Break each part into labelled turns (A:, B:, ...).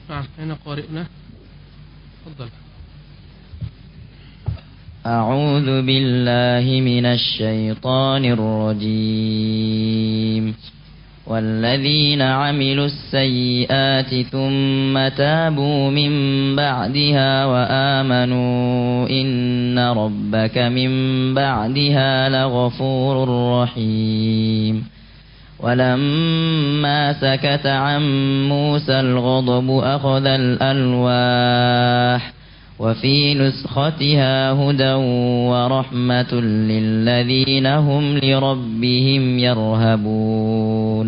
A: أين قارئنا؟ تفضل.
B: أعوذ بالله من الشيطان الرجيم. والذين عملوا السيئات ثم تابوا من بعدها وآمنوا إن ربك من بعدها لغفور رحيم. ولما سكت عن موسى الغضب أخذ الألواح وفي نسختها هدى ورحمة للذين هم لربهم يرهبون.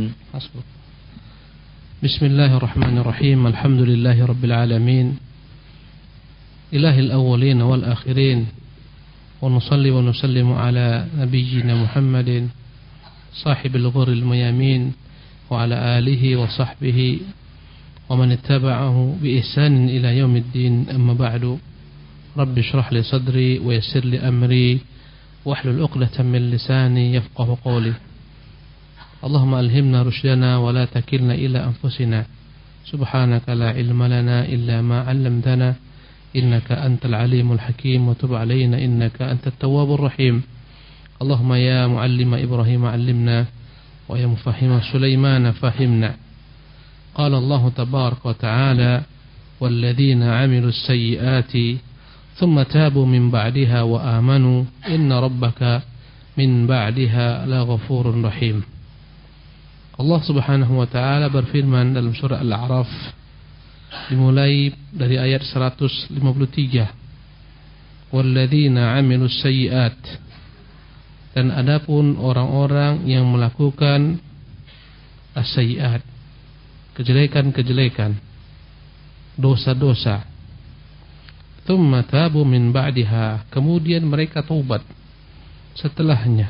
A: بسم الله الرحمن الرحيم. الحمد لله رب العالمين إله الأولين والآخرين، ونصلي ونسلم على نبينا محمد صاحب الغر الميامين وعلى آله وصحبه ومن اتبعه بإحسان إلى يوم الدين. أما بعد، رب اشرح لي صدري ويسر لي أمري واحلل عقدة من لساني يفقه قولي. اللهم ألهمنا رشدنا ولا تكلنا إلى أنفسنا. سبحانك لا علم لنا إلا ما علمتنا إنك أنت العليم الحكيم، وتب علينا إنك أنت التواب الرحيم. اللهم يا معلم إبراهيم علمنا ويا مفهم سليمان فهمنا. قال الله تبارك وتعالى: والذين عملوا السيئات ثم تابوا من بعدها وآمنوا إن ربك من بعدها لغفور رحيم. Allah subhanahu wa ta'ala berfirman dalam surah Al-A'raf dimulai dari ayat 153. Walladzina 'amilus sayyi'at, dan adapun orang-orang yang melakukan as-sayyi'at, kejelekan-kejelekan, dosa-dosa. Tsumma tabu min ba'diha, kemudian mereka taubat setelahnya.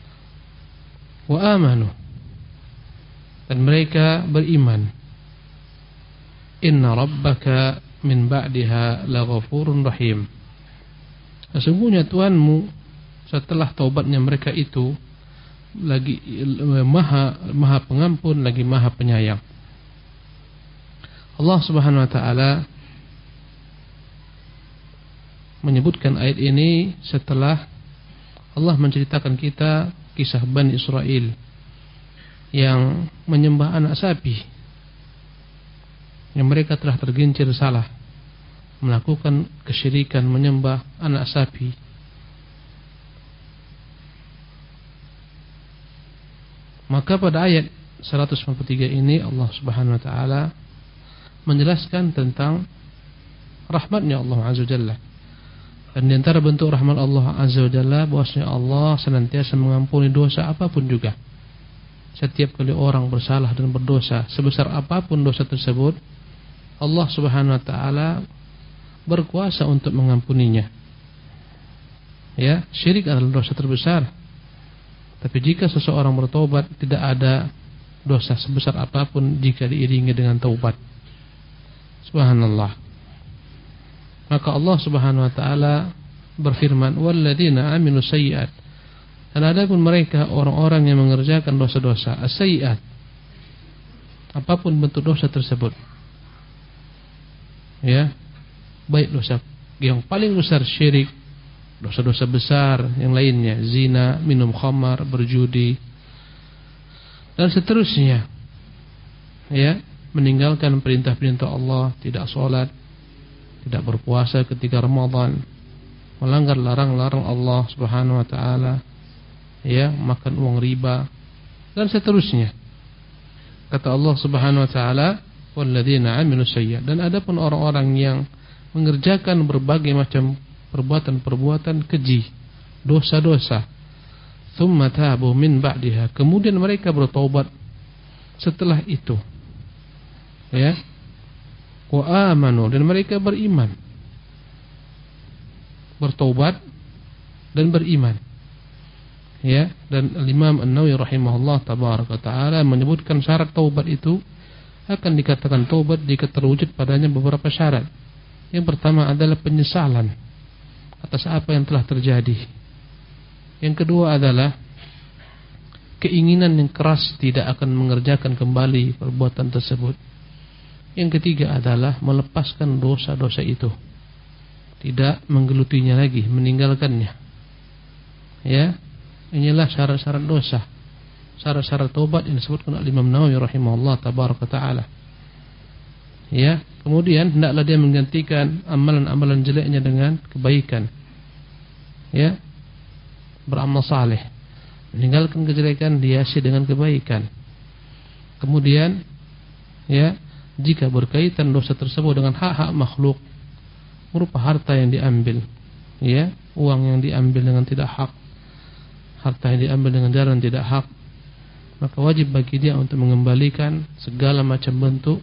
A: Wa amanu, dan mereka beriman. Inna rabbaka min ba'diha laghafurun rahim. Sesungguhnya Tuhanmu setelah taubatnya mereka itu lagi maha pengampun, lagi maha penyayang. Allah subhanahu wa ta'ala menyebutkan ayat ini setelah Allah menceritakan kita kisah Bani Israel yang menyembah anak sapi, yang mereka telah tergelincir salah melakukan kesyirikan menyembah anak sapi. Maka pada ayat 153 ini Allah subhanahu wa ta'ala menjelaskan tentang rahmatnya Allah azza wa jalla. Dan di antara bentuk rahmat Allah azza wa jalla bahwasanya Allah senantiasa mengampuni dosa apapun juga. Setiap kali orang bersalah dan berdosa, sebesar apapun dosa tersebut, Allah subhanahu wa ta'ala berkuasa untuk mengampuninya. Ya, syirik adalah dosa terbesar. Tapi jika seseorang bertobat, tidak ada dosa sebesar apapun jika diiringi dengan taubat. Subhanallah. Maka Allah subhanahu wa ta'ala berfirman, walladzina aminu sayyi'at, dan adapun mereka orang-orang yang mengerjakan dosa-dosa, as-sayyi'at, apapun bentuk dosa tersebut, ya, baik dosa yang paling besar syirik, dosa-dosa besar yang lainnya, zina, minum khamar, berjudi, dan seterusnya, ya, meninggalkan perintah-perintah Allah, tidak sholat, tidak berpuasa ketika Ramadan, melanggar larang-larang Allah subhanahu wa ta'ala, ya, makan uang riba, dan seterusnya. Kata Allah subhanahu wa ta'ala, walladzina 'amilus sayyi'at, dan adapun orang-orang yang mengerjakan berbagai macam perbuatan-perbuatan keji, dosa-dosa, tsumma tabu min ba'diha, kemudian mereka bertaubat setelah itu, ya, wa amanu, dan mereka beriman, bertaubat dan beriman, ya. Dan Imam An-Nawawi rahimahullah tabaraka taala menyebutkan syarat taubat itu akan dikatakan taubat jika terwujud padanya beberapa syarat. Yang pertama adalah penyesalan atas apa yang telah terjadi. Yang kedua adalah keinginan yang keras tidak akan mengerjakan kembali perbuatan tersebut. Yang ketiga adalah melepaskan dosa-dosa itu, tidak menggelutinya lagi, meninggalkannya. Ya, inilah syarat-syarat dosa, syarat-syarat taubat yang disebutkan oleh Imam Nawawi rahimahullah tabaraka taala. Ya, kemudian hendaklah dia menggantikan amalan-amalan jeleknya dengan kebaikan. Ya, beramal saleh, meninggalkan kejelekan, dihiasi dengan kebaikan. Kemudian, ya, jika berkaitan dosa tersebut dengan hak-hak makhluk, berupa harta yang diambil, ya, uang yang diambil dengan tidak hak, harta yang diambil dengan cara yang tidak hak, maka wajib bagi dia untuk mengembalikan segala macam bentuk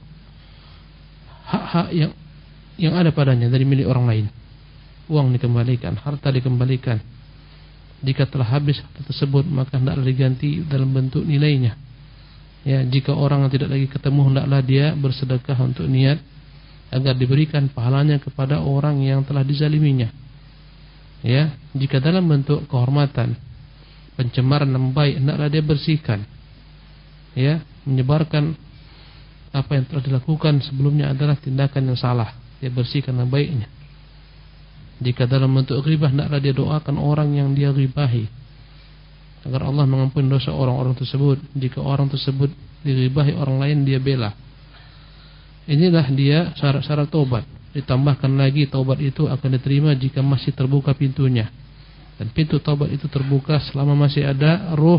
A: hak-hak yang ada padanya dari milik orang lain. Uang dikembalikan, harta dikembalikan. Jika telah habis harta tersebut, maka hendaklah diganti dalam bentuk nilainya. Ya, jika orang yang tidak lagi ketemu, hendaklah dia bersedekah untuk niat agar diberikan pahalanya kepada orang yang telah dizaliminya. Ya, jika dalam bentuk kehormatan, pencemaran nama baik, hendaklah dia bersihkan. Ya, menyebarkan apa yang telah dilakukan sebelumnya adalah tindakan yang salah, dia bersihkan nama baiknya. Jika dalam bentuk ghibah, hendaklah dia doakan orang yang dia ghibahi agar Allah mengampuni dosa orang-orang tersebut. Jika orang tersebut dighibahi orang lain, dia bela. Inilah dia syarat-syarat taubat. Ditambahkan lagi, taubat itu akan diterima jika masih terbuka pintunya. Dan pintu taubat itu terbuka selama masih ada ruh,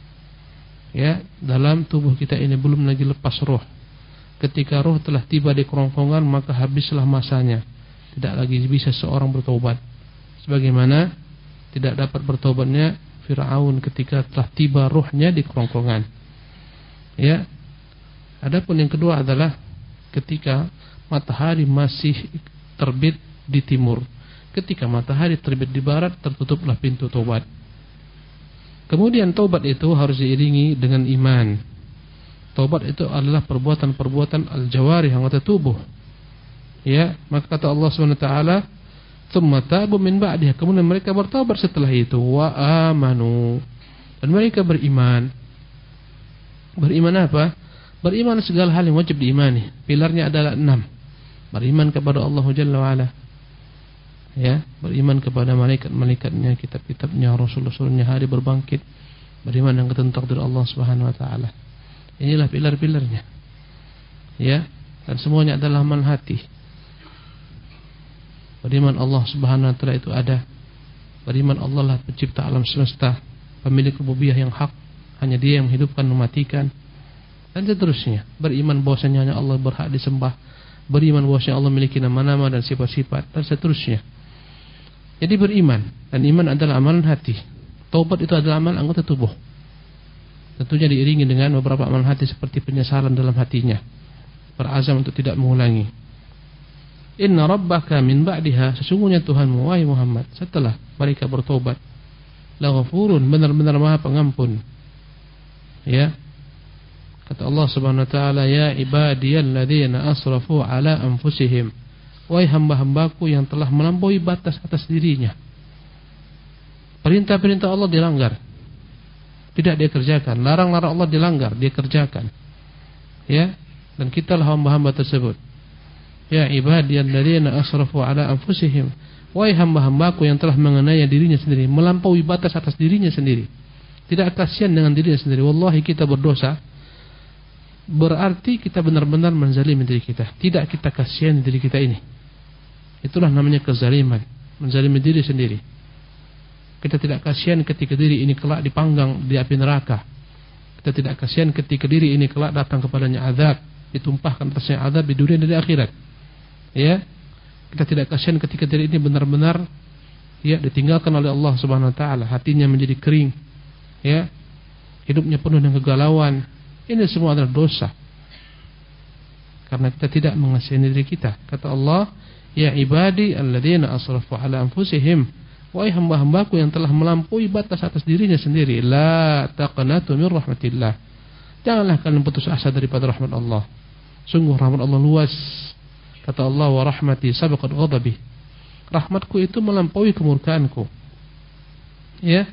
A: ya, dalam tubuh kita ini, belum lagi lepas ruh. Ketika ruh telah tiba di kerongkongan, maka habislah masanya. Tidak lagi bisa seorang bertaubat. Sebagaimana tidak dapat bertaubatnya Fir'aun ketika telah tiba ruhnya di kerongkongan. Ya. Adapun yang kedua adalah ketika matahari masih terbit di timur. Ketika matahari terbit di barat, tertutuplah pintu taubat. Kemudian taubat itu harus diiringi dengan iman. Taubat itu adalah perbuatan-perbuatan al-jawarih, anggota tubuh. Ya, maka kata Allah Subhanahu wa taala, "Tsumma tabu min ba'diha." Kemudian mereka bertaubat setelah itu, wa amanu. Dan mereka beriman. Beriman apa? Beriman segala hal yang wajib diimani. Pilarnya adalah 6. Beriman kepada Allah Jalla wa Ala. Ya, beriman kepada malaikat-malaikatnya, kitab-kitabnya, rasul-rasulnya, hari berbangkit. Beriman yang ketentu takdir Allah Subhanahu wa taala. Inilah pilar-pilarnya. Ya, dan semuanya adalah amal hati. Beriman Allah Subhanahu wa taala itu ada. Beriman Allah lah pencipta alam semesta, pemilik rububiyah yang hak, hanya Dia yang menghidupkan, mematikan, dan seterusnya. Beriman bahwasanya hanya Allah berhak disembah. Beriman bahwasanya Allah memiliki nama-nama dan sifat-sifat, dan seterusnya. Jadi beriman, dan iman adalah amalan hati. Taubat itu adalah amal anggota tubuh. Tentunya diiringi dengan beberapa amalan hati seperti penyesalan dalam hatinya, berazam untuk tidak mengulangi. Inna rabbaka min ba'diha, sesungguhnya Tuhanmu wahai Muhammad setelah mereka bertobat, laghafurun, benar-benar Maha Pengampun. Ya. Kata Allah Subhanahu wa taala, ya ibadiyalladzina asrafu ala anfusihim, wahai hamba-hambaku yang telah melampaui batas atas dirinya. Perintah-perintah Allah dilanggar, tidak dia kerjakan. Larang-larang Allah dilanggar, dia kerjakan. Ya, dan kitalah hamba-hamba tersebut. Ya ibadiyalladzina asrafu ala anfusihim, wahai hamba-hambaku yang telah menganiaya dirinya sendiri, melampaui batas atas dirinya sendiri, tidak kasihan dengan dirinya sendiri. Wallahi kita berdosa, berarti kita benar-benar menzalimi diri kita. Tidak kita kasihan diri kita ini. Itulah namanya kezaliman, menzalimi diri sendiri. Kita tidak kasihan ketika diri ini kelak dipanggang di api neraka. Kita tidak kasihan ketika diri ini kelak datang kepadanya azab, ditumpahkan atasnya azab di dunia dan di akhirat. Ya, kita tidak kasihan ketika diri ini benar-benar ya ditinggalkan oleh Allah Subhanahu wa taala, hatinya menjadi kering, ya, hidupnya penuh dengan kegalauan. Ini semua adalah dosa karena kita tidak mengasihi diri kita. Kata Allah, ya ibadi alladzina asrafu ala anfusihim, wahai hamba-hambaku yang telah melampaui batas atas dirinya sendiri, la taqnatu min rahmatillah, janganlah kalian putus asa daripada rahmat Allah. Sungguh rahmat Allah luas. Kata Allah, wa rahmati sabaqat ghadabi, rahmatku itu melampaui kemurkaanku. Ya,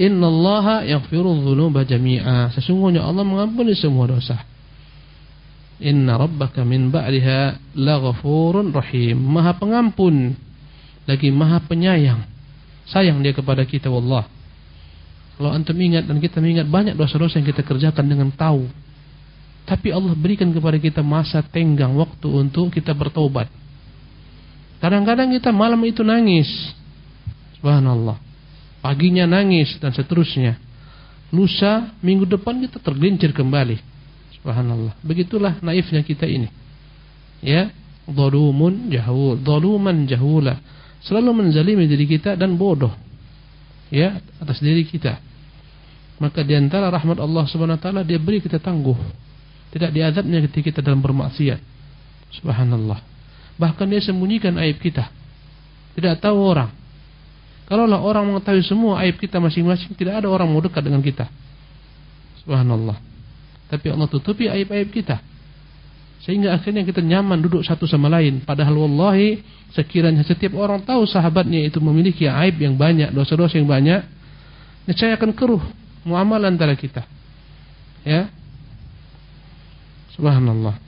A: innallaha yaghfiru dzunuba jami'a, sesungguhnya Allah mengampuni semua dosa. Inna rabbaka min ba'daha laghafurur rahim. Maha pengampun lagi maha penyayang. Sayang dia kepada kita, wallah. Kalau antum ingat dan kita mengingat banyak dosa-dosa yang kita kerjakan dengan tahu, tapi Allah berikan kepada kita masa tenggang waktu untuk kita bertobat. Kadang-kadang kita malam itu nangis, subhanallah, paginya nangis dan seterusnya. Lusa, minggu depan kita tergelincir kembali, subhanallah. Begitulah naifnya kita ini, ya. Zalumun jahul, zaluman jahula, selalu menzalimi diri kita dan bodoh, ya, atas diri kita. Maka di antara rahmat Allah Subhanahu wa taala, dia beri kita tangguh, tidak diazabnya ketika kita dalam bermaksiat, subhanallah. Bahkan dia sembunyikan aib kita, tidak tahu orang. Kalaulah orang mengetahui semua aib kita masing-masing, tidak ada orang mau dekat dengan kita, subhanallah. Tapi Allah tutupi aib-aib kita, sehingga akhirnya kita nyaman duduk satu sama lain. Padahal wallahi, sekiranya setiap orang tahu sahabatnya itu memiliki aib yang banyak, dosa-dosa yang banyak, niscaya akan keruh muamalah antara kita, ya, subhanallah.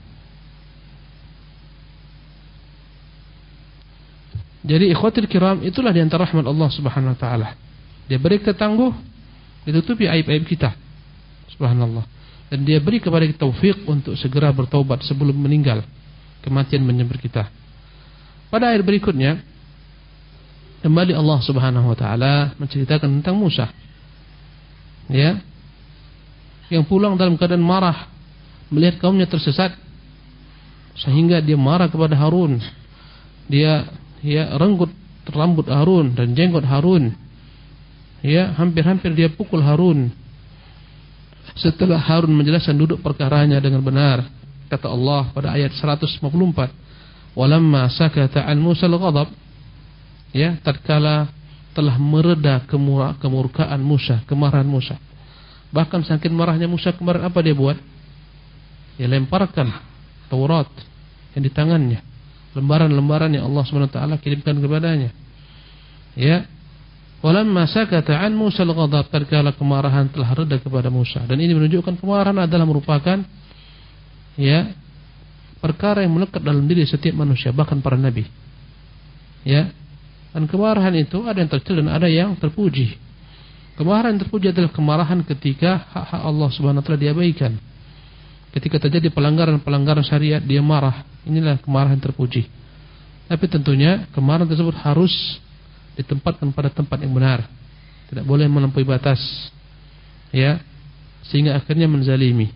A: Jadi ikhwatul kiram, itulah di antara rahmat Allah Subhanahu wa taala. Dia beri kita tangguh, ditutupi aib-aib kita, subhanallah. Dan dia beri kepada kita taufik untuk segera bertaubat sebelum meninggal, kematian menyambar kita. Pada ayat berikutnya, kembali Allah Subhanahu wa taala menceritakan tentang Musa, ya, yang pulang dalam keadaan marah melihat kaumnya tersesat, sehingga dia marah kepada Harun. Dia renggut rambut Harun dan jenggot Harun, ya, hampir-hampir dia pukul Harun. Setelah Harun menjelaskan duduk perkaranya dengan benar, kata Allah pada ayat 154, walamma sakata an Musa al-ghadab, ya, tatkala telah mereda kemurkaan Musa, kemarahan Musa. Bahkan saking marahnya Musa kemarin, apa dia buat? Dia lemparkan Taurat yang di tangannya, lembaran-lembaran yang Allah SWT kirimkan kepadanya, ya. Walamma sakata an Musa al-ghadab, tatkala kemarahan telah reda kepada Musa. Dan ini menunjukkan kemarahan adalah merupakan, ya, perkara yang melekat dalam diri setiap manusia, bahkan para nabi, ya. Dan kemarahan itu ada yang tercela dan ada yang terpuji. Kemarahan yang terpuji adalah kemarahan ketika hak-hak Allah Subhanahu wa taala diabaikan. Ketika terjadi pelanggaran-pelanggaran syariat, dia marah. Inilah kemarahan yang terpuji. Tapi tentunya kemarahan tersebut harus ditempatkan pada tempat yang benar. Tidak boleh melampaui batas, ya, sehingga akhirnya menzalimi.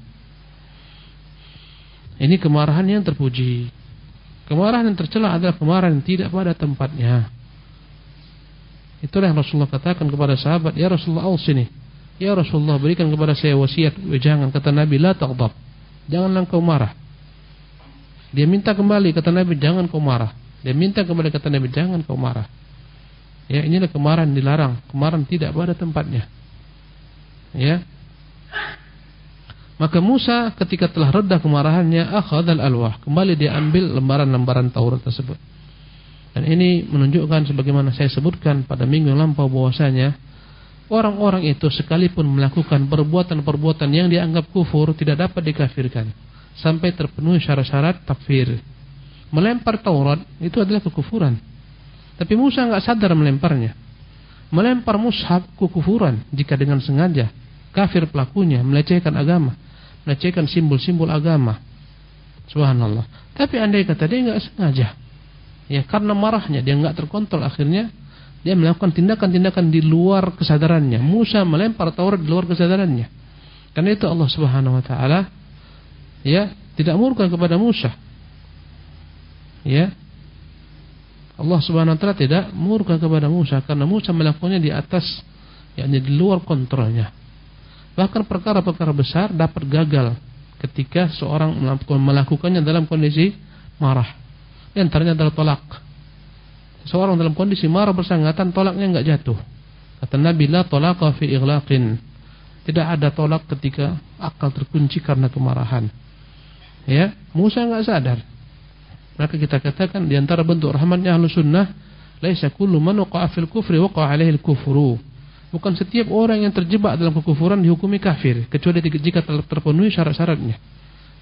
A: Ini kemarahan yang terpuji. Kemarahan yang tercela adalah kemarahan yang tidak pada tempatnya. Itulah yang Rasulullah katakan kepada sahabat, ya Rasulullah ausini, ya Rasulullah berikan kepada saya wasiat. Jangan, kata Nabi, la taghdab, janganlah kau marah. Dia minta kembali, kata Nabi, jangan kau marah. Dia minta kembali, kata Nabi, jangan kau marah. Ya, inilah kemarahan dilarang, kemarahan tidak pada tempatnya, ya. Maka Musa ketika telah reda kemarahannya, akhadhal alwah, kembali dia ambil lembaran-lembaran Taurat tersebut. Dan ini menunjukkan sebagaimana saya sebutkan pada minggu yang lampau, bahwasanya orang-orang itu sekalipun melakukan perbuatan-perbuatan yang dianggap kufur, tidak dapat dikafirkan sampai terpenuhi syarat-syarat takfir. Melempar Taurat itu adalah kekufuran, tapi Musa enggak sadar melemparnya. Melempar mushaf kekufuran jika dengan sengaja, kafir pelakunya, melecehkan agama, melecehkan simbol-simbol agama, subhanallah. Tapi andai kata dia enggak sengaja, ya, karena marahnya dia enggak terkontrol, akhirnya dia melakukan tindakan-tindakan di luar kesadarannya. Musa melempar Taurat di luar kesadarannya. Karena itu Allah Subhanahu wa taala, ya, tidak murka kepada Musa. Ya. Allah Subhanahu wa taala tidak murka kepada Musa karena Musa melakukannya di atas, yakni di luar kontrolnya. Bahkan perkara-perkara besar dapat gagal ketika seorang melakukannya dalam kondisi marah. Di antaranya adalah tolak. Seorang dalam kondisi marah bersangatan, tolaknya enggak jatuh. Kata Nabi, la tolaqa fi ighlaqin, tidak ada tolak ketika akal terkunci karena kemarahan. Ya, Musa enggak sadar. Maka kita katakan di antara bentuk rahmatnya Ahlus Sunnah, laisa kullu man waqa'a fil kufri waqa'a 'alaihi al-kufru. Bukan setiap orang yang terjebak dalam kekufuran dihukumi kafir, kecuali jika telah terpenuhi syarat-syaratnya.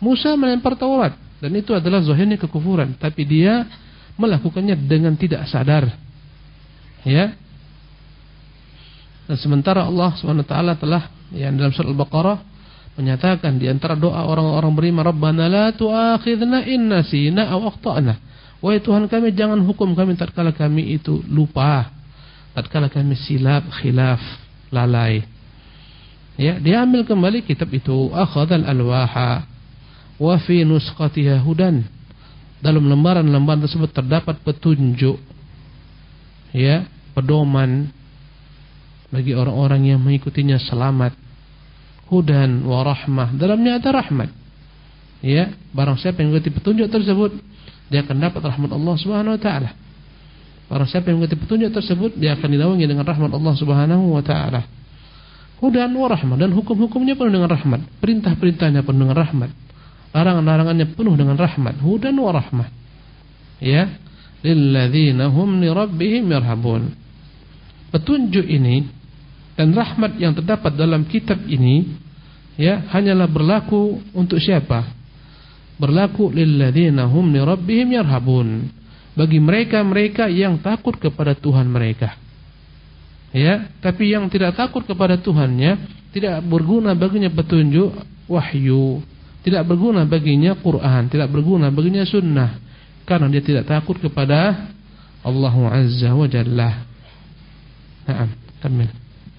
A: Musa melempar Taurat, dan itu adalah zahirnya kekufuran, tapi dia melakukannya dengan tidak sadar. Ya. Dan sementara Allah SWT telah yang dalam surah Al-Baqarah menyatakan di antara doa orang-orang beriman, Rabbana la tu'akhidna in nasina aw akhtana. Wahai Tuhan kami, jangan hukum kami tatkala kami itu lupa, tatkala kami silap, khilaf, lalai. Ya, dia ambil kembali kitab itu, akhadhal alwaha wa fi nuskhatiha hudan. Dalam lembaran-lembaran tersebut terdapat petunjuk, ya, pedoman bagi orang-orang yang mengikutinya selamat. Hudan wa rahmah, dalamnya ada rahmat. Ya, barang siapa yang mengikuti petunjuk tersebut, dia akan dapat rahmat Allah Subhanahu wa taala. Barang siapa yang mengikuti petunjuk tersebut, dia akan dinaungi dengan rahmat Allah Subhanahu wa taala. Hudan wa rahmah, dan hukum-hukumnya penuh dengan rahmat, perintah-perintahnya penuh dengan rahmat, larangan-larangannya penuh dengan rahmat. Hudan wa rahmah. Ya, lilladzina hum li rabbihim yarhabun. Petunjuk ini dan rahmat yang terdapat dalam kitab ini, ya, hanyalah berlaku untuk siapa? Berlaku lilladzina hum li rabbihim yarhabun, bagi mereka-mereka yang takut kepada Tuhan mereka. Ya, tapi yang tidak takut kepada Tuhannya, tidak berguna baginya petunjuk wahyu, tidak berguna baginya Quran, tidak berguna baginya sunnah, karena dia tidak takut kepada Allah Azza wa Jalla. Naam, kamil.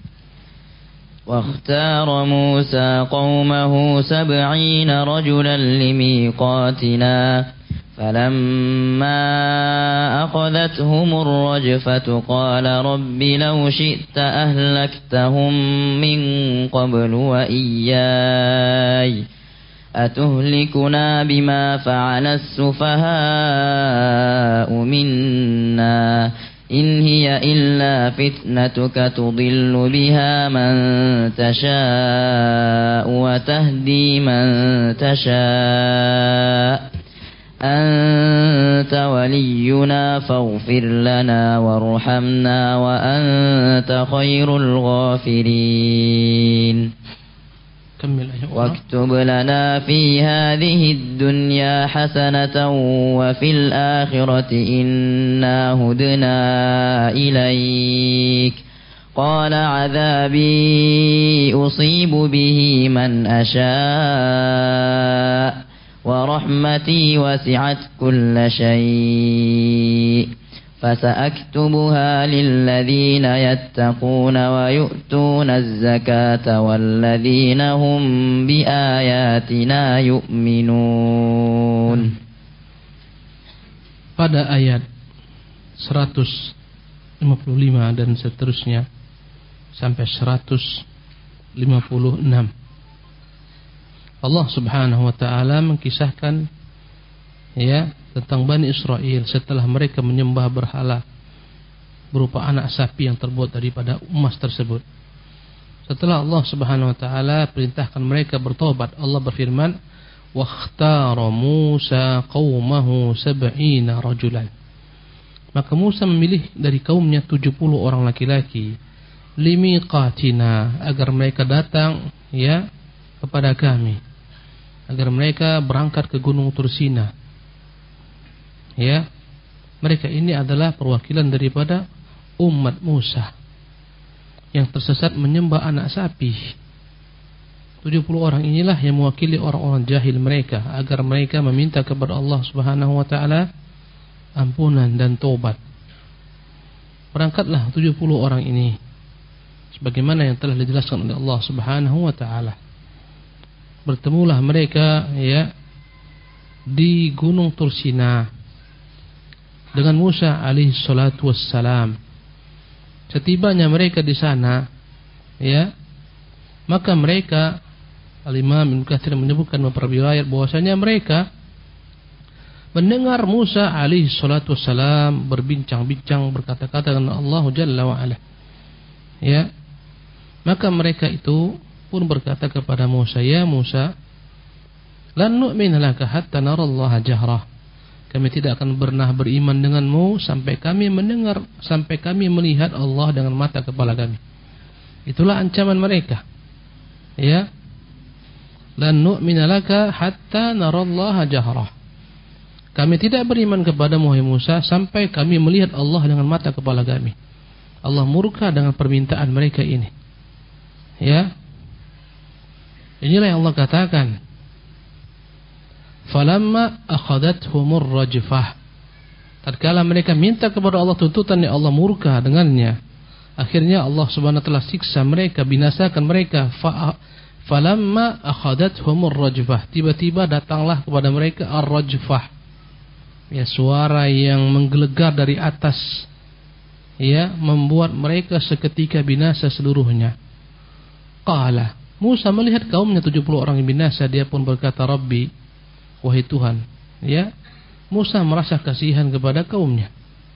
B: واختار موسى قومه 70 رجلا لميقاتنا فلما أخذتهم الرجفة قال رب لو شئت أهلكتهم من قبل وإياي أتهلكنا بما فعل السفهاء منا إن هي إلا فتنتك تضل بها من تشاء وتهدي من تشاء أنت ولينا فاغفر لنا وارحمنا وأنت خير الغافرين واكتب لنا في هذه الدنيا حسنة وفي الآخرة إنا هدنا إليك قال عذابي أصيب به من أشاء ورحمتي وسعت كل شيء فسأكتبها للذين يتقون ويؤتون الزكاة والذين هم بآياتنا يؤمنون.
A: Pada ayat 155 dan seterusnya sampai 156, Allah Subhanahu wa taala mengkisahkan, ya, tentang Bani Israel setelah mereka menyembah berhala berupa anak sapi yang terbuat daripada emas tersebut. Setelah Allah Subhanahu wa taala perintahkan mereka bertobat, Allah berfirman, "Wakhtara Musa qaumahu 70 rajulan." Maka Musa memilih dari kaumnya 70 orang laki-laki, limiqatina, agar mereka datang, ya, kepada kami, agar mereka berangkat ke Gunung Tursina. Ya, mereka ini adalah perwakilan daripada umat Musa yang tersesat menyembah anak sapi. 70 orang inilah yang mewakili orang-orang jahil mereka, agar mereka meminta kepada Allah Subhanahu wa taala ampunan dan taubat. Berangkatlah 70 orang ini sebagaimana yang telah dijelaskan oleh Allah Subhanahu wa taala. Bertemulah mereka, ya, di Gunung Tursina dengan Musa alaihi salatu wassalam. Setibanya mereka di sana, ya, maka mereka, Al-Imam Ibnu Katsir menyebutkan beberapa riwayat bahwasanya mereka mendengar Musa alaihi salatu wassalam berbincang-bincang, berkata-kata dengan Allah Jalla wa ala. Ya, maka mereka itu pun berkata kepada Musa, "Ya Musa, lan nu'mina laka hatta narallaha jahrah." Kami tidak akan pernah beriman denganmu sampai kami mendengar, sampai kami melihat Allah dengan mata kepala kami. Itulah ancaman mereka. Ya. lan nu'mina laka hatta narallaha jahrah. Kami tidak beriman kepadamu wahai Musa sampai kami melihat Allah dengan mata kepala kami. Allah murka dengan permintaan mereka ini. Ya. Inilah yang Allah katakan. Falamma akhadathumur rajfah. Tatkala mereka minta kepada Allah tuntutan yang Allah murka dengannya, akhirnya Allah Subhanahu wa taala siksa mereka, binasakan mereka. Falamma akhadathumur rajfah. Tiba-tiba datanglah kepada mereka ar-rajfah. Ya, suara yang menggelegar dari atas. Ya, membuat mereka seketika binasa seluruhnya. Qala, Musa melihat kaumnya 70 orang yang binasa, dia pun berkata, Rabbi, wahai Tuhan. Ya, Musa merasa kasihan kepada kaumnya.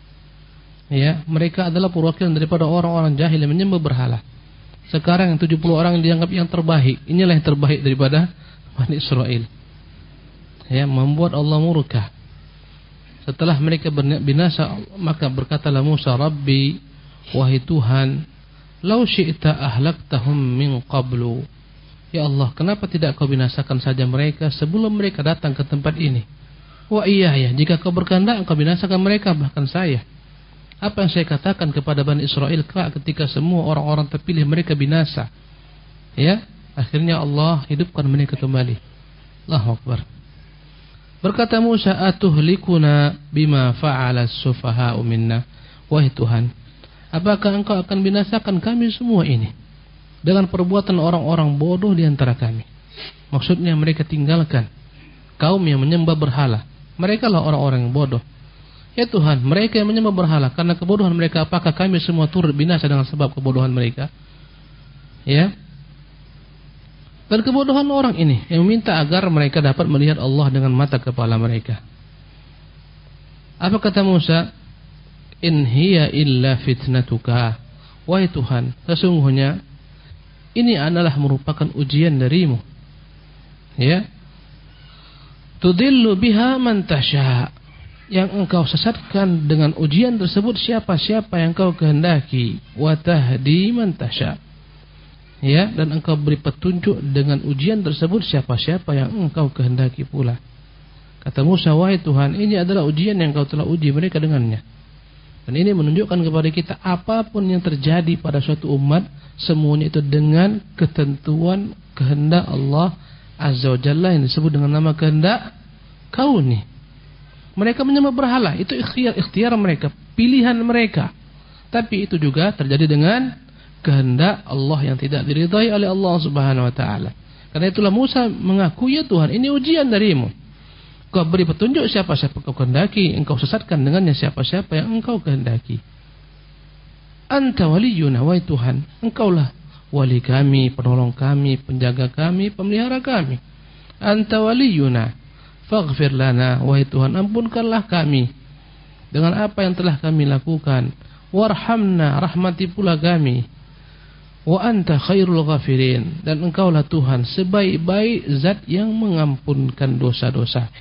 A: Ya, mereka adalah perwakilan daripada orang-orang jahil yang menyembah berhala. Sekarang yang 70 orang yang dianggap yang terbaik, inilah yang terbaik daripada Bani Israel. Ya, membuat Allah murka. Setelah mereka binasa, maka berkatalah Musa, Rabbi, wahai Tuhan, lau syi'ta ahlaktahum min qablu. Ya Allah, kenapa tidak kau binasakan saja mereka sebelum mereka datang ke tempat ini? Wah iya ya, jika kau berkehendak kau binasakan mereka, bahkan saya. Apa yang saya katakan kepada Bani Israel ketika semua orang-orang terpilih mereka binasa. Ya, akhirnya Allah hidupkan mereka kembali. Allahu Akbar. Berkata Musa, atuhlikuna bima fa'ala as-sufaha'u minna. Wahai Tuhan, apakah engkau akan binasakan kami semua ini dengan perbuatan orang-orang bodoh di antara kami? Maksudnya mereka tinggalkan kaum yang menyembah berhala. Mereka lah orang-orang yang bodoh. Ya Tuhan, mereka yang menyembah berhala, karena kebodohan mereka, apakah kami semua turut binasa dengan sebab kebodohan mereka? Ya. Dan kebodohan orang ini yang meminta agar mereka dapat melihat Allah dengan mata kepala mereka. Apa kata Musa? In hiya illa fitnatuka. Wahai Tuhan, sesungguhnya ini adalah merupakan ujian darimu. Ya. Tudillu biha man tasha. Yang engkau sesatkan dengan ujian tersebut siapa-siapa yang engkau kehendaki. Wa tahdi man tasha. Ya, dan engkau beri petunjuk dengan ujian tersebut siapa-siapa yang engkau kehendaki pula. Kata Musa, wahai Tuhan, ini adalah ujian yang engkau telah uji mereka dengannya. Dan ini menunjukkan kepada kita apapun yang terjadi pada suatu umat, semuanya itu dengan ketentuan kehendak Allah Azza wa Jalla yang disebut dengan nama kehendak kauni. Mereka menyembah berhala, itu ikhtiar mereka, pilihan mereka. Tapi itu juga terjadi dengan kehendak Allah yang tidak diridhai oleh Allah Subhanahu wa taala. Karena itulah Musa mengaku, ya Tuhan, ini ujian darimu. Kau beri petunjuk siapa-siapa kau kehendaki, engkau sesatkan dengannya siapa-siapa yang engkau kehendaki. Anta waliyuna, wahai Tuhan, engkaulah wali kami, penolong kami, penjaga kami, pemelihara kami. Anta waliyuna, faghfir lana, wahai Tuhan, ampunkanlah kami dengan apa yang telah kami lakukan. Warhamna, rahmati pula kami. Wa anta khairul ghafirin, dan engkaulah Tuhan sebaik-baik zat yang mengampunkan dosa-dosa.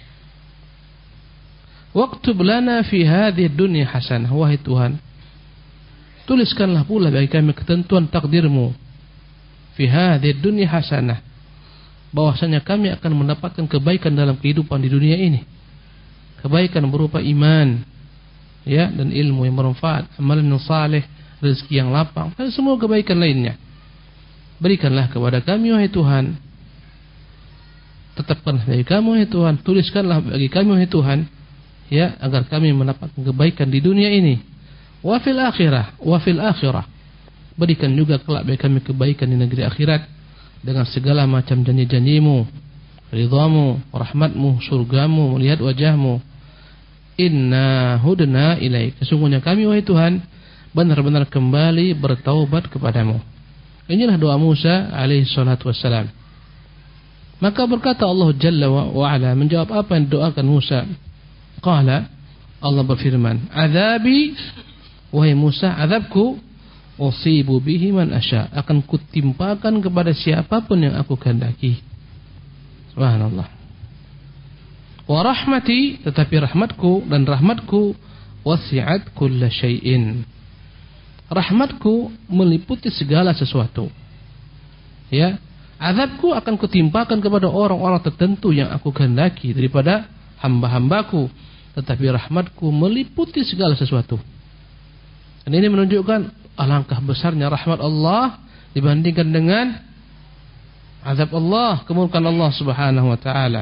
A: Waktub lana fi hadhihi dunya hasanah, wahai Tuhan, tuliskanlah pula bagi kami ketentuan takdirmu. Fi hadhihi dunya hasanah, bahwasanya kami akan mendapatkan kebaikan dalam kehidupan di dunia ini. Kebaikan berupa iman, ya, dan ilmu yang bermanfaat, amalan yang saleh, rezeki yang lapang, dan semua kebaikan lainnya. Berikanlah kepada kami, wahai Tuhan. Tetapkanlah bagi kami, wahai Tuhan. Tuliskanlah bagi kami, wahai Tuhan, ya, agar kami mendapatkan kebaikan di dunia ini. Wa fil akhirah. Berikan juga kelak bagi kami kebaikan di negeri akhirat dengan segala macam janji-janjimu, ridhamu, rahmatmu, surgamu, melihat wajahmu. Inna hudna ilaik, sesungguhnya kami, wahai Tuhan, benar-benar kembali bertaubat kepadamu. Inilah doa Musa alaihi salatu wassalam. Maka berkata Allah Jalla wa ala menjawab apa yang didoakan Musa. Qala, Allah berfirman, azabi, wahai Musa, azabku, usibu bihi man asya, akan kutimpakan kepada siapapun yang aku kehendaki. Subhanallah. Wa rahmati, tetapi rahmatku, dan rahmatku wasi'at kulla syai'in. Rahmatku meliputi segala sesuatu. Ya, Azabku akan kutimpakan kepada orang-orang tertentu yang aku kehendaki daripada hamba-hambaku. Tetapi rahmatku meliputi segala sesuatu. Dan ini menunjukkan alangkah besarnya rahmat Allah dibandingkan dengan azab Allah, kemurkaan Allah Subhanahu wa taala.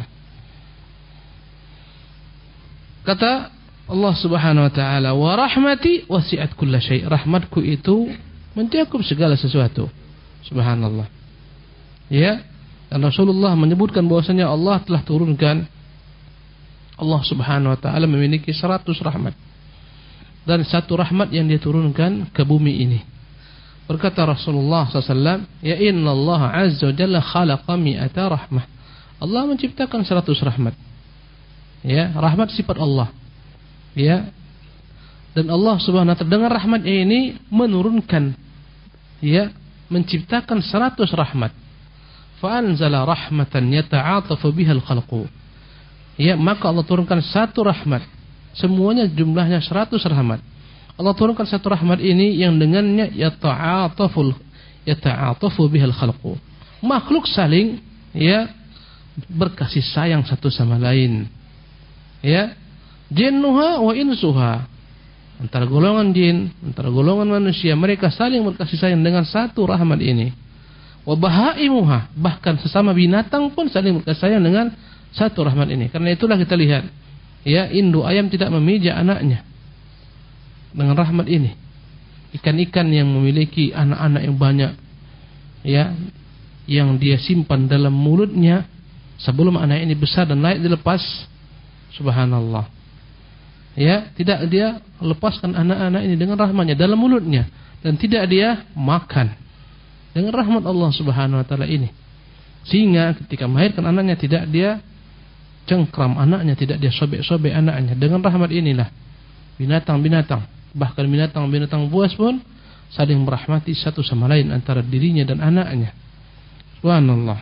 A: Kata Allah Subhanahu wa taala, "Wa rahmati wasi'at kulla syai'." Rahmatku itu mencakup segala sesuatu. Subhanallah. Ya, dan Rasulullah menyebutkan bahwasanya Allah telah turunkan, Allah Subhanahu wa taala memiliki 100 rahmat. Dan satu rahmat yang dia turunkan ke bumi ini. Berkata Rasulullah SAW, "Ya inna Allah azza wa jalla khalaqa mi'ata rahmah." Allah menciptakan 100 rahmat. Ya, rahmat sifat Allah. Ya. Dan Allah Subhanahu wa taala dengan rahmatnya ini menurunkan, ya, menciptakan 100 rahmat. Fa anzala rahmatan yata'atafu biha al-khalqu. Ya, maka Allah turunkan satu rahmat. Semuanya jumlahnya 100 rahmat. Allah turunkan satu rahmat ini yang dengannya yata'atafu biha al-khalqu. Makhluk saling, ya, berkasih sayang satu sama lain. Ya, jinnuha wa insuha, antara golongan jin, antara golongan manusia, mereka saling berkasih sayang dengan satu rahmat ini. Wa bahaimuha, bahkan sesama binatang pun saling berkasih sayang dengan satu rahmat ini. Karena itulah kita lihat, ya, induk ayam tidak memijak anaknya dengan rahmat ini. Ikan-ikan yang memiliki anak-anak yang banyak, ya, yang dia simpan dalam mulutnya sebelum anak ini besar dan layak dilepas. Subhanallah. Ya, tidak dia lepaskan anak-anak ini dengan rahmatnya dalam mulutnya, dan tidak dia makan dengan rahmat Allah Subhanahu wa taala ini. Sehingga ketika melahirkan anaknya tidak dia cengkram anaknya, tidak dia sobek-sobek anaknya. Dengan rahmat inilah binatang-binatang, bahkan binatang-binatang buas pun saling merahmati satu sama lain antara dirinya dan anaknya. Subhanallah.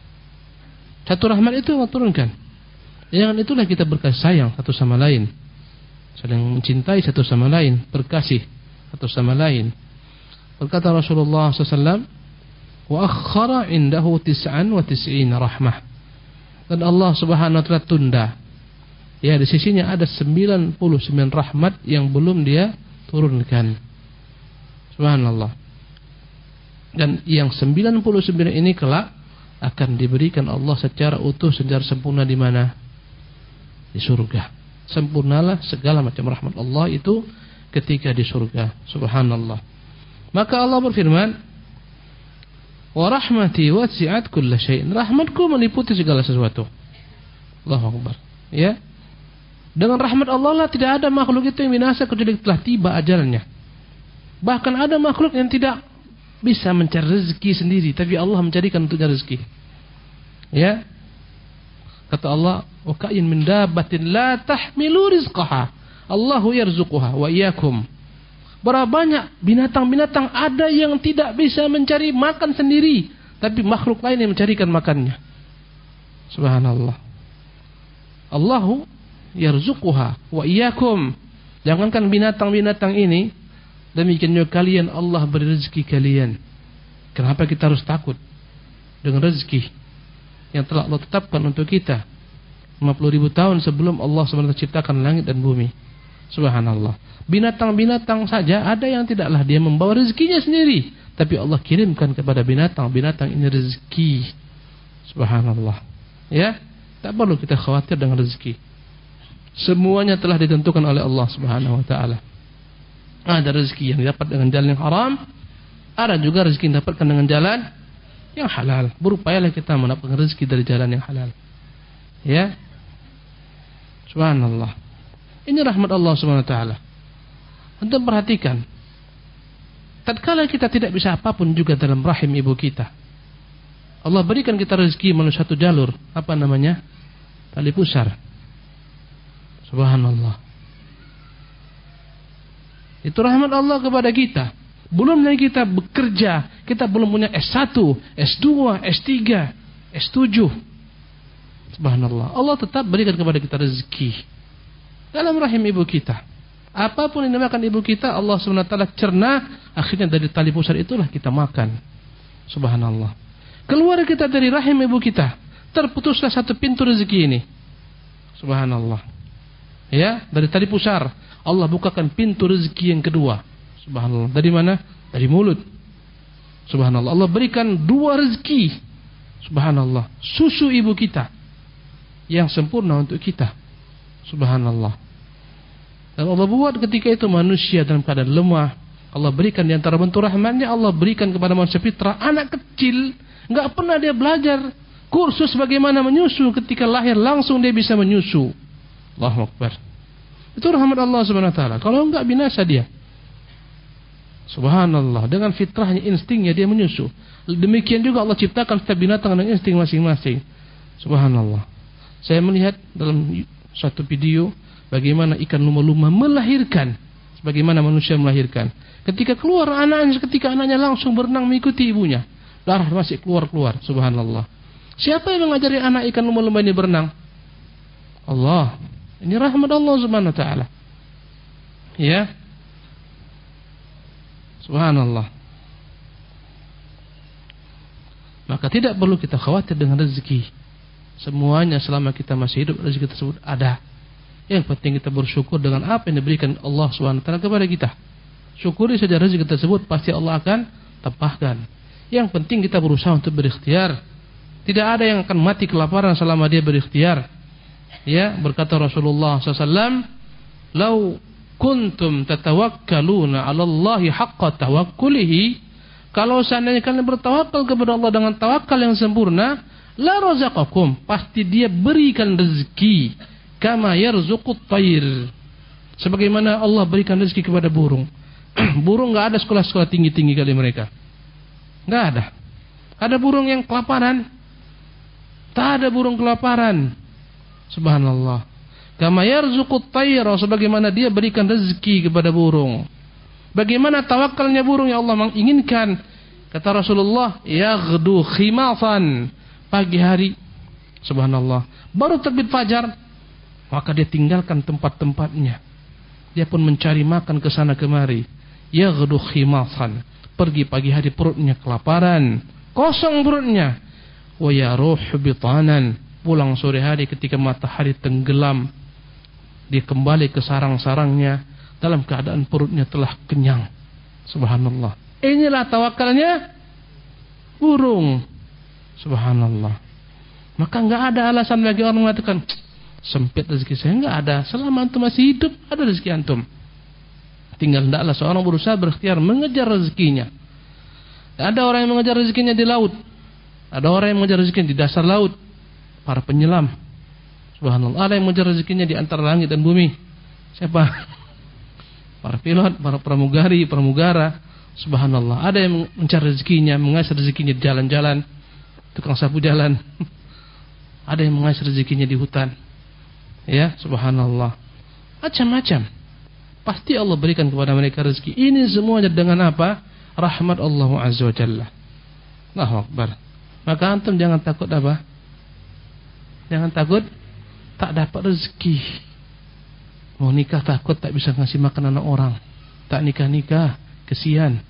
A: Satu rahmat itu Allah turunkan. Dengan itulah kita berkasih sayang satu sama lain, saling mencintai satu sama lain, berkasih satu sama lain. Berkata Rasulullah SAW, "Wa akhara indahu 99 rahmah." Dan Allah Subhanahu wa taala tunda, ya, di sisinya ada 99 rahmat yang belum dia turunkan. Subhanallah. Dan yang 99 ini kelak akan diberikan Allah secara utuh, secara sempurna di mana? Di surga. Sempurnalah segala macam rahmat Allah itu ketika di surga. Subhanallah. Maka Allah berfirman, "Wa rahmati wasi'at kulla syai'in." Rahmatku meliputi segala sesuatu. Allahu Akbar. Ya. Dengan rahmat Allah lah tidak ada makhluk itu yang binasa kecuali telah tiba ajalnya. Bahkan ada makhluk yang tidak bisa mencari rezeki sendiri, tapi Allah mencarikan untuknya rezeki. Ya. Kata Allah, "Wa ka'in min dabbatin la tahmilu rizqaha, Allahu yarzuquha wa iyyakum." Berapa banyak binatang-binatang ada yang tidak bisa mencari makan sendiri, tapi makhluk lain yang mencarikan makannya. Subhanallah. Allahu yarzuquha wa iyyakum. Jangankan binatang-binatang ini, demikian juga kalian Allah beri rezeki kalian. Kenapa kita harus takut dengan rezeki yang telah Allah tetapkan untuk kita 50.000 tahun sebelum Allah SWT ciptakan langit dan bumi. Subhanallah. Binatang-binatang saja ada yang tidaklah dia membawa rezekinya sendiri, tapi Allah kirimkan kepada binatang-binatang ini rezeki. Subhanallah. Ya, tak perlu kita khawatir dengan rezeki. Semuanya telah ditentukan oleh Allah Subhanahu wa taala. Ada rezeki yang didapat dengan jalan yang haram, ada juga rezeki yang didapatkan dengan jalan yang halal. Berupayalah kita mendapatkan rezeki dari jalan yang halal. Ya. Subhanallah. Ini rahmat Allah Subhanahu wa taala. Untuk perhatikan, tatkala kita tidak bisa apapun juga dalam rahim ibu kita, Allah berikan kita rezeki melalui satu jalur, apa namanya? Tali pusar. Subhanallah. Itu rahmat Allah kepada kita. Belum lagi kita bekerja, kita belum punya S1, S2, S3, S7. Subhanallah. Allah tetap berikan kepada kita rezeki dalam rahim ibu kita. Apapun yang dimakan ibu kita, Allah SWT cerna, akhirnya dari tali pusar itulah kita makan. Subhanallah. Keluar kita dari rahim ibu kita, terputuslah satu pintu rezeki ini. Subhanallah. Ya, dari tadi pusar, Allah bukakan pintu rezeki yang kedua. Subhanallah. Dari mana? Dari mulut. Subhanallah. Allah berikan dua rezeki. Subhanallah. Susu ibu kita yang sempurna untuk kita. Subhanallah. Dan Allah buat ketika itu manusia dalam keadaan lemah. Allah berikan di antara bentuk rahmatnya, Allah berikan kepada manusia fitrah. Anak kecil, gak pernah dia belajar kursus bagaimana menyusu. Ketika lahir langsung dia bisa menyusu. Allahu Akbar. Itu rahmat Allah subhanahu wa ta'ala. Kalau enggak binasa dia. Subhanallah. Dengan fitrahnya, instingnya dia menyusu. Demikian juga Allah ciptakan setiap binatang dengan insting masing-masing. Subhanallah. Saya melihat dalam suatu video bagaimana ikan lumba-lumba melahirkan, sebagaimana manusia melahirkan. Ketika keluar anaknya, ketika anaknya langsung berenang mengikuti ibunya, darah masih keluar. Subhanallah. Siapa yang mengajari anak ikan lumba-lumba ini berenang? Allah. Ini rahmat Allah subhanahu wa ta'ala. Ya. Subhanallah. Maka tidak perlu kita khawatir dengan rezeki. Semuanya selama kita masih hidup, rezeki tersebut ada. Yang penting kita bersyukur dengan apa yang diberikan Allah SWT kepada kita. Syukuri saja rezeki tersebut, pasti Allah akan tempahkan. Yang penting kita berusaha untuk berikhtiar. Tidak ada yang akan mati kelaparan selama dia berikhtiar. Ya, berkata Rasulullah SAW, "Lau kuntum tatawakkaluna 'ala Allahi haqqa tawakkulihi," kalau seandainya kalian bertawakal kepada Allah dengan tawakal yang sempurna, la razaqakum, pasti dia berikan rezeki, kama yarzuqut tayr, sebagaimana Allah berikan rezeki kepada burung. Burung enggak ada sekolah-sekolah tinggi-tinggi kali mereka. Enggak ada. Ada burung yang kelaparan? Tak ada burung kelaparan. Subhanallah. Kama yarzuqut tayr, sebagaimana dia berikan rezeki kepada burung. Bagaimana tawakalnya burung yang Allah menginginkan? Kata Rasulullah, yaghdu khimasan, pagi hari. Subhanallah. Baru terbit fajar, maka dia tinggalkan tempat-tempatnya. Dia pun mencari makan ke sana kemari. Yaghdu khimasan, pergi pagi hari perutnya kelaparan, kosong perutnya. Wa yaruh bitanan, pulang sore hari ketika matahari tenggelam, dia kembali ke sarang-sarangnya dalam keadaan perutnya telah kenyang. Subhanallah. Inilah tawakalnya burung. Subhanallah. Maka enggak ada alasan bagi orang mengatakan sempit rezeki saya. Enggak ada. Selama antum masih hidup, ada rezeki antum. Tinggal hendaklah seorang berusaha berikhtiar mengejar rezekinya. Ada orang yang mengejar rezekinya di laut. Ada orang yang mengejar rezekinya di dasar laut. Para penyelam. Subhanallah. Ada yang mengejar rezekinya di antara langit dan bumi. Siapa? Para pilot, para pramugari, pramugara. Subhanallah. Ada yang mencari rezekinya, mengais rezekinya di jalan-jalan, tukang sapu jalan. Ada yang mengais rezekinya di hutan. Ya, subhanallah. Macam-macam. Pasti Allah berikan kepada mereka rezeki. Ini semuanya dengan apa? Rahmat Allah Azza wa Jalla. Allahu Akbar. Maka antum jangan takut apa? Jangan takut tak dapat rezeki. Mau nikah takut tak bisa ngasih makan anak orang. Tak nikah-nikah, kesian.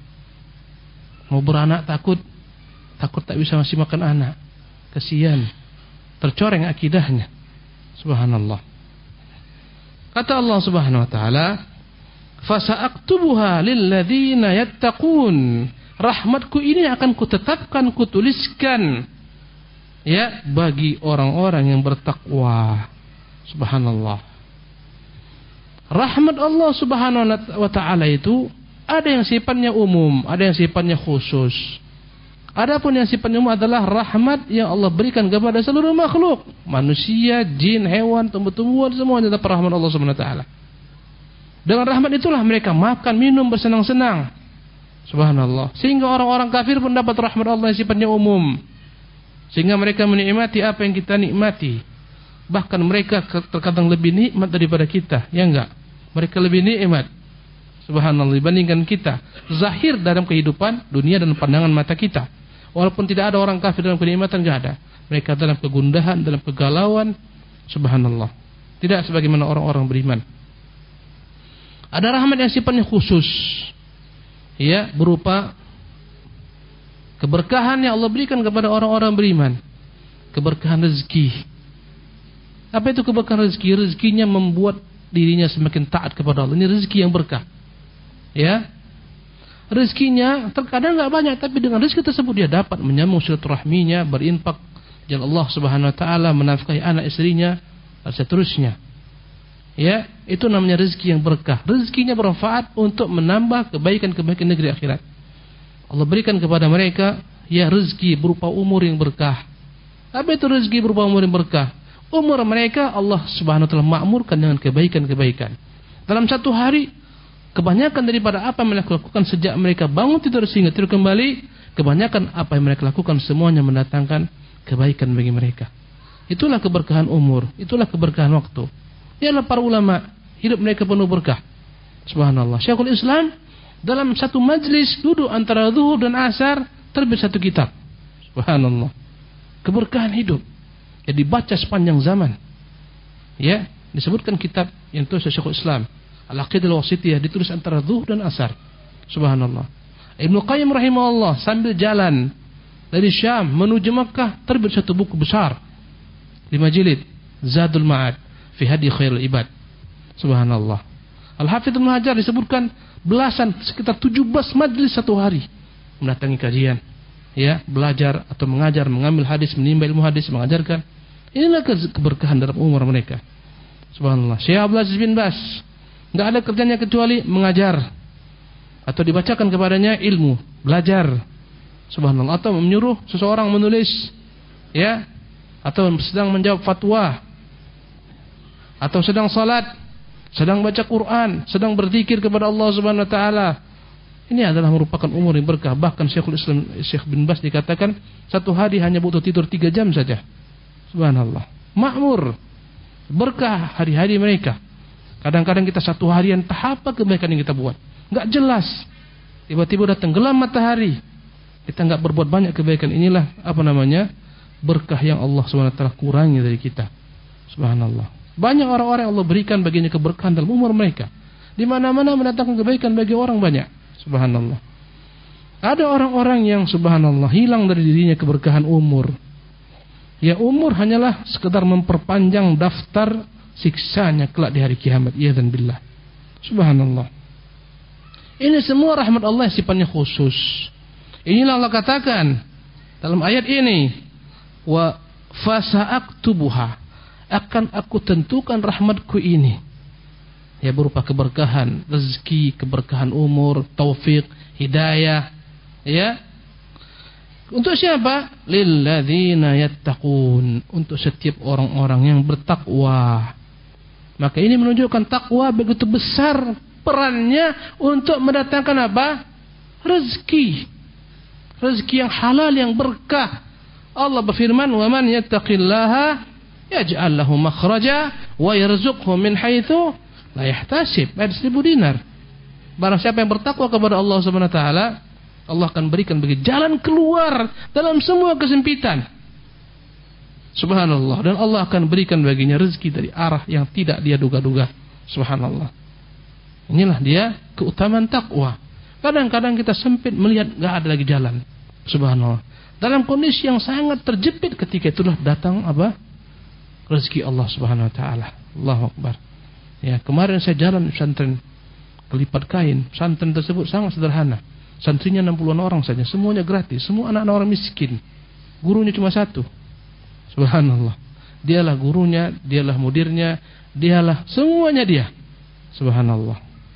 A: Mau beranak takut tak bisa ngasih makan anak. Kesian. Tercoreng akidahnya. Subhanallah. Kata Allah Subhanahu wa taala, "Fasa'aktubuha lilladzina yattaqun." Rahmatku ini akan kutetapkan, kutuliskan, ya, bagi orang-orang yang bertakwa. Subhanallah. Rahmat Allah Subhanahu wa ta'ala itu ada yang sifatnya umum, ada yang sifatnya khusus. Adapun yang sifatnya umum adalah rahmat yang Allah berikan kepada seluruh makhluk, manusia, jin, hewan, tumbuh-tumbuhan, semuanya adalah rahmat Allah Subhanahu wa ta'ala. Dengan rahmat itulah mereka makan, minum, bersenang-senang. Subhanallah. Sehingga orang-orang kafir pun dapat rahmat Allah yang sifatnya umum. Sehingga mereka menikmati apa yang kita nikmati. Bahkan mereka terkadang lebih nikmat daripada kita. Ya enggak? Mereka lebih nikmat. Subhanallah, dibandingkan kita. Zahir dalam kehidupan dunia dan pandangan mata kita. Walaupun tidak ada orang kafir dalam kenikmatan, enggak ada. Mereka dalam kegundahan, dalam kegalauan. Subhanallah. Tidak sebagaimana orang-orang beriman. Ada rahmat yang sifatnya khusus. Ya, berupa Keberkahan yang Allah berikan kepada orang-orang beriman. Keberkahan rezeki. Apa itu keberkahan rezeki? Rezekinya membuat dirinya semakin taat kepada Allah. Ini rezeki yang berkah. Ya. Rezekinya terkadang enggak banyak, tapi dengan rezeki tersebut dia dapat menyambung silaturahminya, berinfak jalan Allah Subhanahu wa taala, menafkahi anak istrinya dan seterusnya. Ya, itu namanya rezeki yang berkah. Rezekinya bermanfaat untuk menambah kebaikan-kebaikan negeri akhirat. Allah berikan kepada mereka ya rezeki berupa umur yang berkah. Apa itu rezeki berupa umur yang berkah? Umur mereka Allah Subhanahu wa taala makmurkan dengan kebaikan-kebaikan. Dalam satu hari kebanyakan daripada apa yang mereka lakukan sejak mereka bangun tidur sehingga tidur kembali, kebanyakan apa yang mereka lakukan semuanya mendatangkan kebaikan bagi mereka. Itulah keberkahan umur, itulah keberkahan waktu. Ialah para ulama, hidup mereka penuh berkah. Subhanallah. Syekhul Islam dalam satu majlis duduk antara zuhur dan asar terbit satu kitab. Subhanallah. Keberkahan hidup yang dibaca sepanjang zaman. Ya, disebutkan kitab yang tulis Syekhul Islam Al-Aqidah Al-Wasithiyah, ditulis antara zuhur dan asar. Subhanallah. Ibnu Qayyim rahimahullah sambil jalan dari Syam menuju Makkah terbit satu buku besar 5 jilid, Zadul Ma'ad fi Hadi Khairul Ibad. Subhanallah. Al-Hafidz Ibnu Hajar disebutkan belasan, sekitar 17 majlis satu hari mendatangi kajian, ya, belajar atau mengajar, mengambil hadis, menimba ilmu hadis, mengajarkan. Inilah keberkahan dalam umur mereka. Subhanallah. Syekh Abdul Aziz bin Bas enggak ada kerjanya kecuali mengajar atau dibacakan kepadanya ilmu, belajar. Subhanallah. Atau menyuruh seseorang menulis, ya, atau sedang menjawab fatwa, atau sedang salat, sedang baca Quran, sedang berzikir kepada Allah Subhanahu wa taala. Ini adalah merupakan umur yang berkah. Bahkan Syekhul Islam Syekh bin Bas dikatakan satu hari hanya butuh tidur 3 jam saja. Subhanallah. Makmur. Berkah hari-hari mereka. Kadang-kadang kita satu harian entah apa kebaikan yang kita buat, enggak jelas. Tiba-tiba datang gelam matahari, kita enggak berbuat banyak kebaikan. Inilah apa namanya? Berkah yang Allah Subhanahu wa taala kurangi dari kita. Subhanallah. Banyak orang-orang yang Allah berikan baginya keberkahan dalam umur mereka. Di mana-mana mendatangkan kebaikan bagi orang banyak. Subhanallah. Ada orang-orang yang subhanallah hilang dari dirinya keberkahan umur. Ya, umur hanyalah sekedar memperpanjang daftar siksanya kelak di hari kiamat. Iyadzan billah. Subhanallah. Ini semua rahmat Allah yang sifatnya khusus. Inilah Allah katakan dalam ayat ini, wa fasa'aktubuha, akan aku tentukan rahmatku ini, ya, berupa keberkahan rezeki, keberkahan umur, taufik, hidayah, ya. Untuk siapa? Lilladzina yattaqun, untuk setiap orang-orang yang bertakwa. Maka ini menunjukkan takwa begitu besar perannya untuk mendatangkan apa? Rezeki. Rezeki yang halal, yang berkah. Allah berfirman, "Wa man yattaqillaha yaj'al lahu makhraja wa yarzuqhu min haitsu la yahtasib." Ayat 1000 dinar. Barang siapa yang bertakwa kepada Allah Subhanahu wa taala, Allah akan berikan bagi jalan keluar dalam semua kesempitan. Subhanallah. Dan Allah akan berikan baginya rezeki dari arah yang tidak dia duga-duga. Subhanallah. Inilah dia keutamaan takwa. Kadang-kadang kita sempit melihat enggak ada lagi jalan. Subhanallah. Dalam kondisi yang sangat terjepit, ketika itulah datang apa? Rezeki Allah Subhanahu wa taala. Allahu Akbar. Ya, kemarin saya jalan di pesantren Kelipat Kain. Pesantren tersebut sangat sederhana. Santrinya 60-an orang saja, semuanya gratis, semua anak-anak orang miskin. Gurunya cuma satu. Subhanallah. Dialah gurunya, dialah mudirnya, dialah semuanya dia. Subhanallah.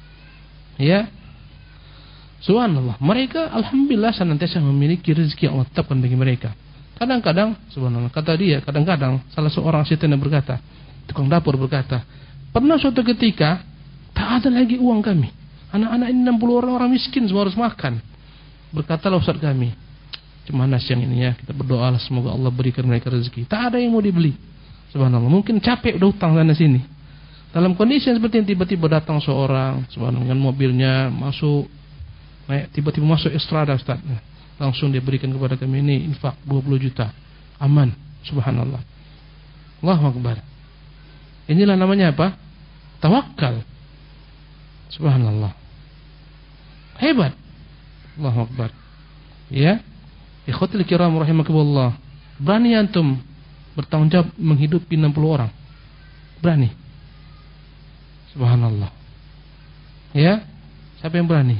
A: Ya. Subhanallah. Mereka alhamdulillah senantiasa memiliki rezeki yang Allah tetapkan bagi mereka. Kadang-kadang, subhanallah, kata dia, kadang-kadang salah seorang asisten yang berkata, tukang dapur berkata, pernah suatu ketika tak ada lagi uang kami. Anak-anak ini 60 orang miskin, semua harus makan. Berkatalah ustaz kami, gimana siang ini ya, kita berdoalah semoga Allah berikan mereka rezeki. Tak ada yang mau dibeli. Subhanallah, mungkin capek udah utang sana sini. Dalam kondisi yang seperti ini tiba-tiba datang seorang, subhanallah, dengan mobilnya masuk, naik, tiba-tiba masuk Estrada ustaz. Langsung dia berikan kepada kami ini infak 20 juta. Aman, subhanallah. Allahu Akbar. Inilah namanya apa? Tawakal. Subhanallah. Hebat. Allahu Akbar. Ya. Ikhwatul kiram rahimakumullah, berani antum bertanggung jawab menghidupi 60 orang? Berani? Subhanallah. Ya, siapa yang berani?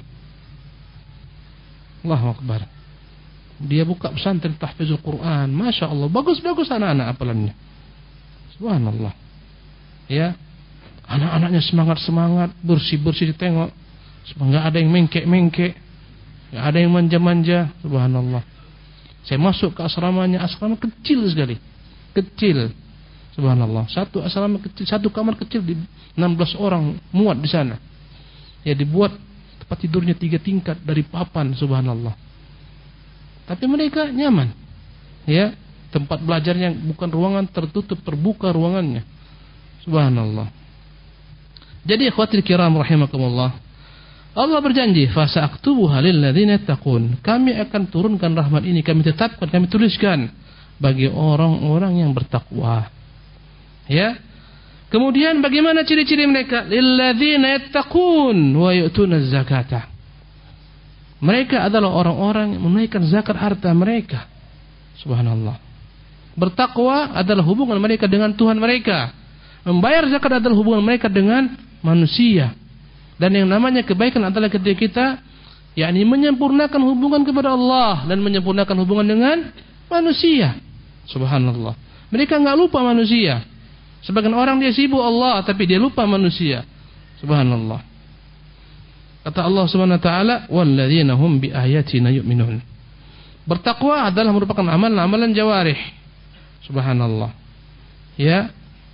A: Allahu Akbar. Dia buka pesantren tahfizul Quran, Masya Allah, bagus-bagus anak-anak apalannya. Subhanallah. Ya, anak-anaknya semangat-semangat, bersih-bersih ditengok. Enggak ada yang mengkek-mengkek, enggak ada yang manja-manja. Subhanallah. Saya masuk ke asramanya, asrama kecil sekali. Kecil. Subhanallah. Satu asrama kecil, satu kamar kecil, 16 orang muat di sana. Ya, dibuat tempat tidurnya 3 tingkat dari papan. Subhanallah. Tapi mereka nyaman. Ya, tempat belajarnya bukan ruangan tertutup, terbuka ruangannya. Subhanallah. Jadi ikhwatil kiram rahimakumullah, Allah berjanji, fasa'aktubuha lil ladzina yattaqun. Kami akan turunkan rahmat ini, kami tetapkan, kami tuliskan bagi orang-orang yang bertakwa. Ya. Kemudian bagaimana ciri-ciri mereka? Lil ladzina yattaqun wa yu'tunaz zakata. Mereka adalah orang-orang yang menunaikan zakat harta mereka. Subhanallah. Bertakwa adalah hubungan mereka dengan Tuhan mereka. Membayar zakat adalah hubungan mereka dengan manusia. Dan yang namanya kebaikan adalah ketika kita yakni menyempurnakan hubungan kepada Allah dan menyempurnakan hubungan dengan manusia. Subhanallah. Mereka enggak lupa manusia. Sebagian orang dia sibuk Allah tapi dia lupa manusia. Subhanallah. Kata Allah Subhanahu wa taala, "Walladzina hum biayatina yu'minun." Bertakwa adalah merupakan amalan-amalan jawarih. Subhanallah. Ya.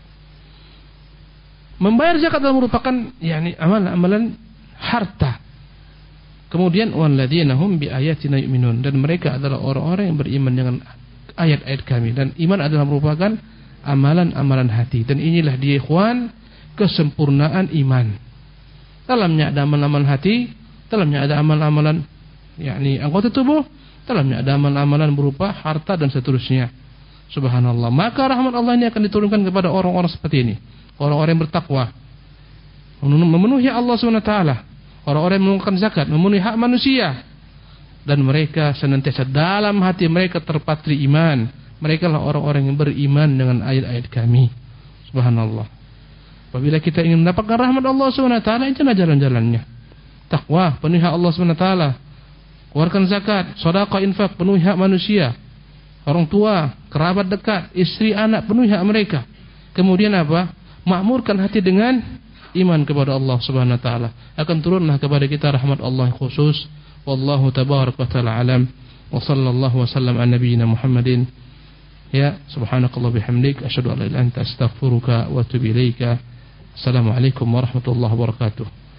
A: Membayar zakat adalah merupakan yakni amalan-amalan harta. Kemudian walladzina hum biayatina yu'minun, dan mereka adalah orang-orang yang beriman dengan ayat-ayat kami, dan iman adalah merupakan amalan-amalan hati. Dan inilah dia ikhwan kesempurnaan iman. Dalamnya ada amalan-amalan hati, dalamnya ada amalan-amalan yakni anggota tubuh, dalamnya ada amalan-amalan berupa harta dan seterusnya. Subhanallah. Maka rahmat Allah ini akan diturunkan kepada orang-orang seperti ini. Orang-orang yang bertakwa, memenuhi Allah SWT, orang-orang yang menunaikan zakat, memenuhi hak manusia, dan mereka senantiasa dalam hati mereka terpatri iman. Mereka lah orang-orang yang beriman dengan ayat-ayat kami. Subhanallah. Apabila kita ingin mendapatkan rahmat Allah SWT, itulah jalan-jalannya. Takwa, penuhi hak Allah SWT, keluarkan zakat, sedekah, infak, penuhi hak manusia, orang tua, kerabat dekat, istri, anak, penuhi hak mereka. Kemudian apa? Makmurkan hati dengan iman kepada Allah Subhanahu wa taala. Akan turunlah kepada kita rahmat Allah khusus. Wallahu tabaraka wa taala alam. Wa sallallahu wasallam ala nabiyyina Muhammadin. Ya, subhanakallah bihamdik, asyhadu an la ilaha illa anta, astaghfiruka wa atubu ilaika. Assalamualaikum warahmatullahi wabarakatuh.